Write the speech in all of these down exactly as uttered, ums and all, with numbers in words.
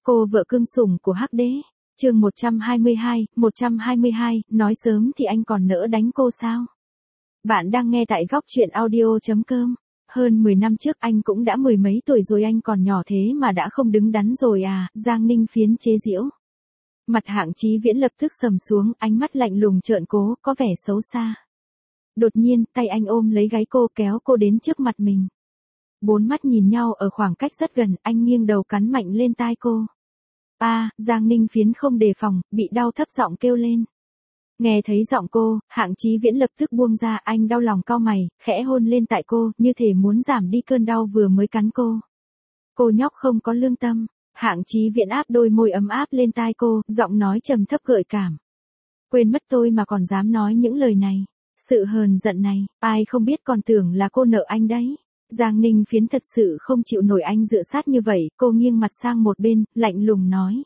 Cô vợ cưng sủng của Hắc Đế. Chương một trăm hai mươi hai, một trăm hai mươi hai, nói sớm thì anh còn nỡ đánh cô sao? Bạn đang nghe tại góc truyện audio chấm com. Hơn mười năm trước anh cũng đã mười mấy tuổi rồi, anh còn nhỏ thế mà đã không đứng đắn rồi à, Giang Ninh Phiến chế giễu. Mặt Hạng Chí Viễn lập tức sầm xuống, ánh mắt lạnh lùng trợn cố, có vẻ xấu xa. Đột nhiên, tay anh ôm lấy gáy cô, kéo cô đến trước mặt mình. Bốn mắt nhìn nhau ở khoảng cách rất gần, anh nghiêng đầu cắn mạnh lên tai cô. A, à, Giang Ninh Phiến không đề phòng, bị đau thấp giọng kêu lên. Nghe thấy giọng cô, Hạng Chí Viễn lập tức buông ra, anh đau lòng cau mày, khẽ hôn lên tại cô, như thể muốn giảm đi cơn đau vừa mới cắn cô. Cô nhóc không có lương tâm. Hạng Chí Viễn áp đôi môi ấm áp lên tai cô, giọng nói trầm thấp gợi cảm. Quên mất tôi mà còn dám nói những lời này. Sự hờn giận này, ai không biết còn tưởng là cô nợ anh đấy. Giang Ninh Phiến thật sự không chịu nổi anh dựa sát như vậy, cô nghiêng mặt sang một bên, lạnh lùng nói.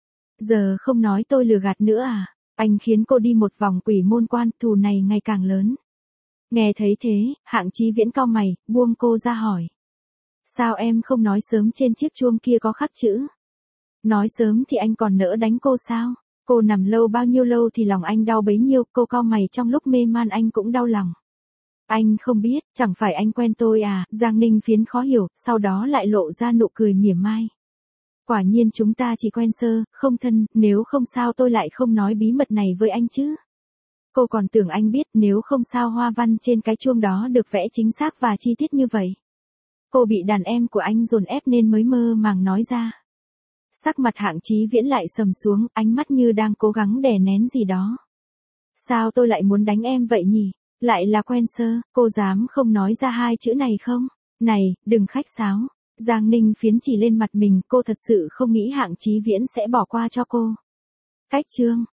Giờ không nói tôi lừa gạt nữa à? Anh khiến cô đi một vòng quỷ môn quan, thù này ngày càng lớn. Nghe thấy thế, Hạng Chí Viễn cau mày, buông cô ra hỏi. Sao em không nói sớm trên chiếc chuông kia có khắc chữ? Nói sớm thì anh còn nỡ đánh cô sao? Cô nằm lâu bao nhiêu lâu thì lòng anh đau bấy nhiêu, cô cau mày, trong lúc mê man anh cũng đau lòng. Anh không biết, chẳng phải anh quen tôi à? Giang Ninh Phiến khó hiểu, sau đó lại lộ ra nụ cười mỉa mai. Quả nhiên chúng ta chỉ quen sơ, không thân, nếu không sao tôi lại không nói bí mật này với anh chứ. Cô còn tưởng anh biết, nếu không sao hoa văn trên cái chuông đó được vẽ chính xác và chi tiết như vậy. Cô bị đàn em của anh dồn ép nên mới mơ màng nói ra. Sắc mặt Hạng Chí Viễn lại sầm xuống, ánh mắt như đang cố gắng đè nén gì đó. Sao tôi lại muốn đánh em vậy nhỉ? Lại là quen sơ, cô dám không nói ra hai chữ này không? Này, đừng khách sáo. Giang Ninh Phiến chỉ lên mặt mình, cô thật sự không nghĩ Hạng Chí Viễn sẽ bỏ qua cho cô. Cách chương,